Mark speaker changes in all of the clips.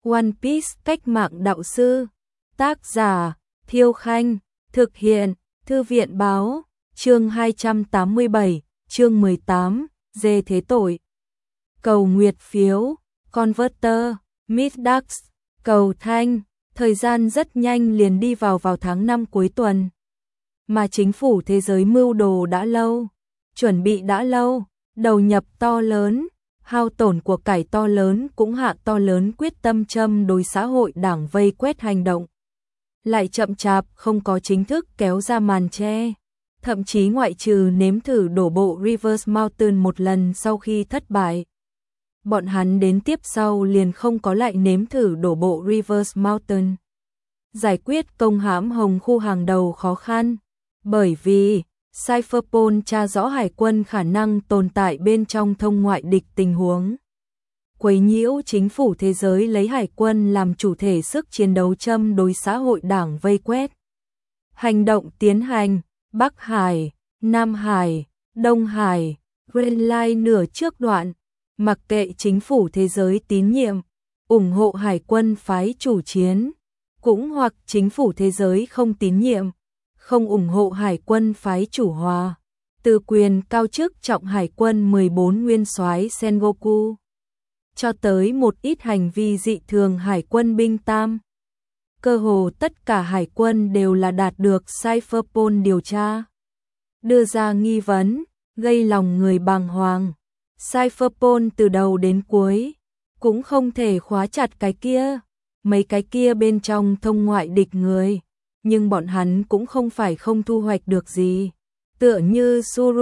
Speaker 1: One Piece cách mạng đạo sư. Tác giả Thiêu Khanh. Thực hiện Thư viện báo. Chương 287, chương 18, dê thế tội. Cầu nguyệt phiếu, Converter, Middax, cầu thanh. Thời gian rất nhanh liền đi vào tháng 5 cuối tuần. Mà chính phủ thế giới mưu đồ đã lâu, chuẩn bị đã lâu, đầu nhập to lớn, hao tổn của cải to lớn cũng hạ to lớn quyết tâm châm đối xã hội đảng vây quét hành động. Lại chậm chạp không có chính thức kéo ra màn che. Thậm chí ngoại trừ nếm thử đổ bộ Reverse Mountain một lần sau khi thất bại. Bọn hắn đến tiếp sau liền không có lại nếm thử đổ bộ Reverse Mountain. Giải quyết công hãm hồng khu hàng đầu khó khăn. Bởi vì Cypherpol tra rõ hải quân khả năng tồn tại bên trong thông ngoại địch tình huống. Quấy nhiễu chính phủ thế giới lấy hải quân làm chủ thể sức chiến đấu châm đối xã hội đảng vây quét. Hành động tiến hành, Bắc Hải, Nam Hải, Đông Hải, Green Line nửa trước đoạn, mặc kệ chính phủ thế giới tín nhiệm, ủng hộ hải quân phái chủ chiến, cũng hoặc chính phủ thế giới không tín nhiệm, không ủng hộ hải quân phái chủ hòa, từ quyền cao chức trọng hải quân 14 nguyên soái Sengoku, cho tới một ít hành vi dị thường hải quân binh tam. Cơ hồ tất cả hải quân đều là đạt được Cypherpol điều tra, đưa ra nghi vấn, gây lòng người bàng hoàng. Cypherpol từ đầu đến cuối cũng không thể khóa chặt cái kia, mấy cái kia bên trong thông ngoại địch người, nhưng bọn hắn cũng không phải không thu hoạch được gì. Tựa như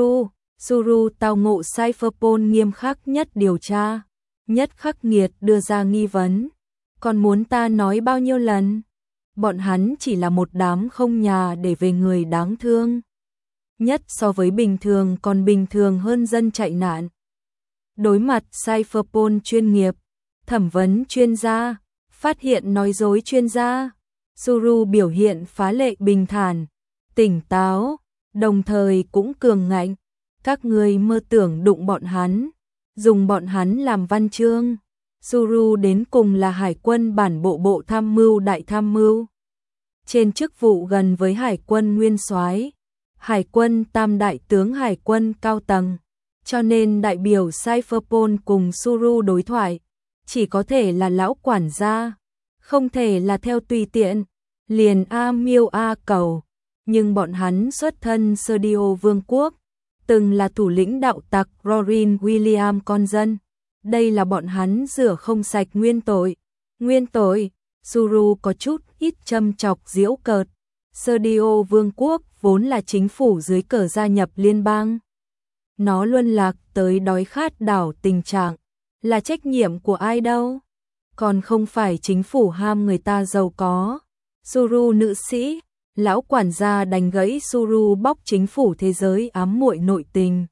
Speaker 1: Suru tao ngộ Cypherpol nghiêm khắc nhất điều tra, nhất khắc nghiệt đưa ra nghi vấn. Còn muốn ta nói bao nhiêu lần? Bọn hắn chỉ là một đám không nhà để về người đáng thương. Nhất so với bình thường còn bình thường hơn dân chạy nạn. Đối mặt Cypherpol chuyên nghiệp, thẩm vấn chuyên gia, phát hiện nói dối chuyên gia, Suru biểu hiện phá lệ bình thản, tỉnh táo, đồng thời cũng cường ngạnh. Các người mơ tưởng đụng bọn hắn, dùng bọn hắn làm văn chương. Suru đến cùng là hải quân bản bộ tham mưu đại tham mưu. Trên chức vụ gần với hải quân nguyên soái, hải quân tam đại tướng hải quân cao tầng. Cho nên đại biểu Cypherpol cùng Suru đối thoại, chỉ có thể là lão quản gia, không thể là theo tùy tiện, liền A miêu A cầu. Nhưng bọn hắn xuất thân Serdio Vương quốc, từng là thủ lĩnh đạo tặc Rorin William con dân. Đây là bọn hắn rửa không sạch nguyên tội. Nguyên tội, Suru có chút ít châm chọc giễu cợt. Serdio Vương quốc vốn là chính phủ dưới cờ gia nhập liên bang. Nó luân lạc tới đói khát đảo tình trạng, là trách nhiệm của ai đâu? Còn không phải chính phủ ham người ta giàu có. Suru nữ sĩ, lão quản gia đánh gãy Suru bóc chính phủ thế giới ám muội nội tình.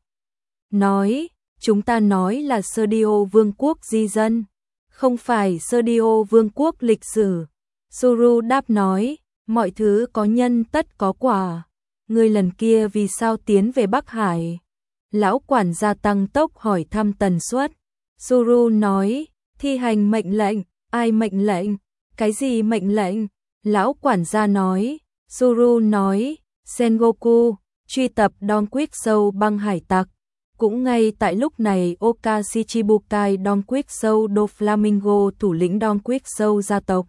Speaker 1: Nói, chúng ta nói là Serdio Vương quốc di dân, không phải Serdio Vương quốc lịch sử. Suru đáp nói, mọi thứ có nhân tất có quả. Người lần kia vì sao tiến về Bắc Hải? Lão quản gia tăng tốc hỏi thăm tần suất. Suru nói, thi hành mệnh lệnh. Ai mệnh lệnh? Cái gì mệnh lệnh? Lão quản gia nói. Suru nói, Sengoku truy tập Don Quixote băng hải tặc. Cũng ngay tại lúc này Oka Shichibukai Don Quixote do Flamingo thủ lĩnh Don Quixote gia tộc.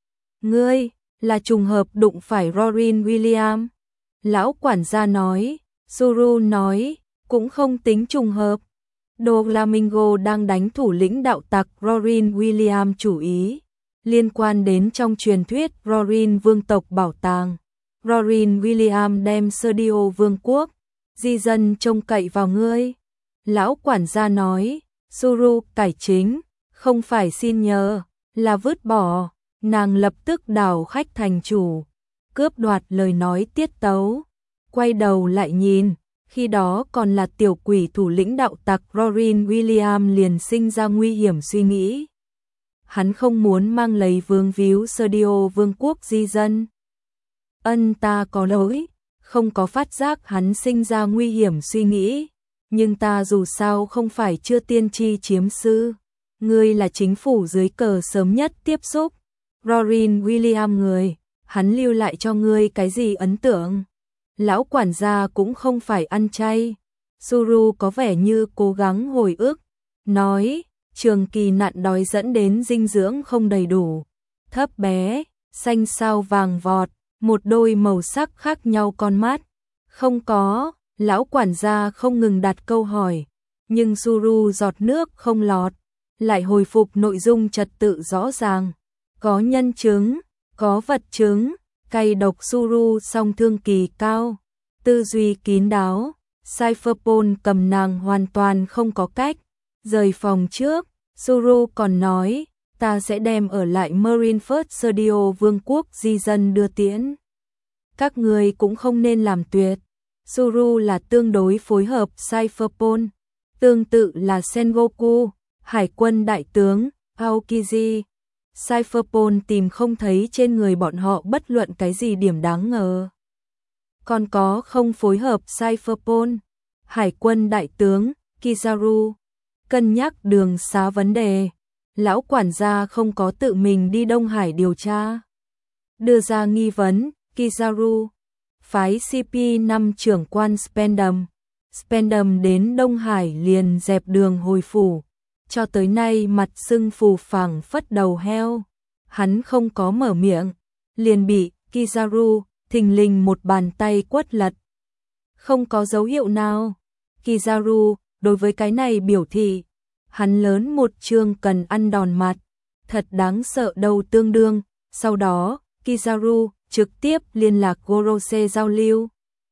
Speaker 1: Ngươi là trùng hợp đụng phải Rorin William. Lão quản gia nói. Suru nói, cũng không tính trùng hợp. Do Flamingo đang đánh thủ lĩnh đạo tặc Rorin William chủ ý, liên quan đến trong truyền thuyết Rorin vương tộc bảo tàng. Rorin William đem Serdio Vương quốc, di dân trông cậy vào ngươi. Lão quản gia nói, Suru cải chính, không phải xin nhờ, là vứt bỏ. Nàng lập tức đảo khách thành chủ, cướp đoạt lời nói tiết tấu. Quay đầu lại nhìn, khi đó còn là tiểu quỷ thủ lĩnh đạo tặc Rorin William liền sinh ra nguy hiểm suy nghĩ. Hắn không muốn mang lấy vương víu Serdio Vương quốc di dân. Ta có lỗi, không có phát giác hắn sinh ra nguy hiểm suy nghĩ, nhưng ta dù sao không phải chưa tiên tri chiếm sư. Ngươi là chính phủ dưới cờ sớm nhất tiếp xúc. Robin Williams người, hắn lưu lại cho ngươi cái gì ấn tượng? Lão quản gia cũng không phải ăn chay. Suru có vẻ như cố gắng hồi ức, nói, trường kỳ nạn đói dẫn đến dinh dưỡng không đầy đủ, thấp bé, xanh sao vàng vọt, một đôi màu sắc khác nhau con mắt. Không có, lão quản gia không ngừng đặt câu hỏi, nhưng Suru giọt nước không lọt, lại hồi phục nội dung trật tự rõ ràng. Có nhân chứng, có vật chứng, cay độc Suru song thương kỳ cao, tư duy kín đáo. Cypherpol cầm nàng hoàn toàn không có cách. Rời phòng trước, Suru còn nói, ta sẽ đem ở lại Marineford Studio vương quốc di dân đưa tiễn. Các người cũng không nên làm tuyệt. Suru là tương đối phối hợp Cypherpol, tương tự là Sengoku, hải quân đại tướng, Aokiji. Cypherpol tìm không thấy trên người bọn họ bất luận cái gì điểm đáng ngờ. Còn có không phối hợp Cypherpol, hải quân đại tướng, Kizaru, cân nhắc đường xá vấn đề. Lão quản gia không có tự mình đi Đông Hải điều tra. Đưa ra nghi vấn, Kizaru, phái CP5 trưởng quan Spendam. Spendam đến Đông Hải liền dẹp đường hồi phủ. Cho tới nay mặt sưng phù phẳng phất đầu heo. Hắn không có mở miệng, liền bị Kizaru thình lình một bàn tay quất lật. Không có dấu hiệu nào. Kizaru đối với cái này biểu thị, hắn lớn một chương cần ăn đòn mặt, thật đáng sợ đâu tương đương. Sau đó, Kizaru trực tiếp liên lạc Gorose giao lưu.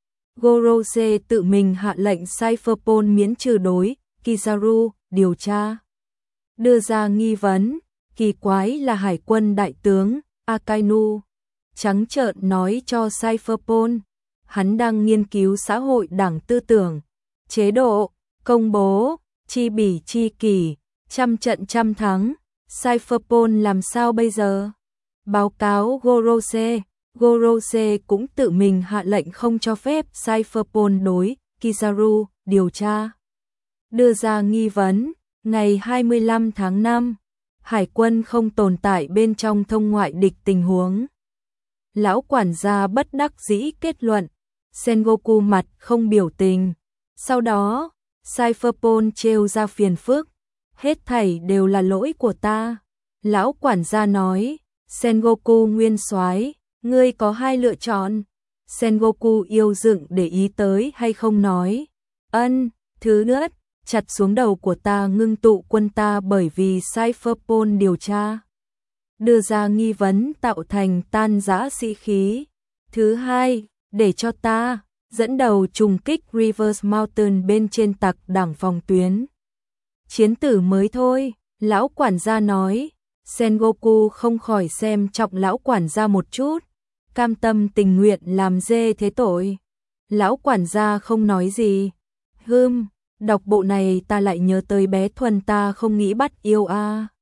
Speaker 1: Gorose tự mình hạ lệnh Cypherpol miễn trừ đối Kizaru điều tra. Đưa ra nghi vấn, kỳ quái là hải quân đại tướng Akainu trắng trợn nói cho Cypherpol, hắn đang nghiên cứu xã hội đảng tư tưởng, chế độ, công bố, chi bỉ chi kỷ, trăm trận trăm thắng. Cypherpol làm sao bây giờ? Báo cáo Gorose, Gorose cũng tự mình hạ lệnh không cho phép Cypherpol đối Kizaru điều tra. Đưa ra nghi vấn, ngày 25 tháng 5, hải quân không tồn tại bên trong thông ngoại địch tình huống. Lão quản gia bất đắc dĩ kết luận, Sengoku mặt không biểu tình. Sau đó, Cypherpol trêu ra phiền phức, hết thảy đều là lỗi của ta. Lão quản gia nói, Sengoku nguyên soái, ngươi có hai lựa chọn. Sengoku yêu dựng để ý tới hay không nói. Ân, thứ nhất, chặt xuống đầu của ta ngưng tụ quân ta bởi vì Cypherpol điều tra. Đưa ra nghi vấn tạo thành tan rã sĩ khí. Thứ hai, để cho ta dẫn đầu trùng kích Rivers Mountain bên trên tặc đảng phòng tuyến. Chiến tử mới thôi, lão quản gia nói. Sengoku không khỏi xem trọng lão quản gia một chút, cam tâm tình nguyện làm dê thế tội. Lão quản gia không nói gì. Đọc bộ này ta lại nhớ tới bé Thuần ta không nghĩ bắt yêu a.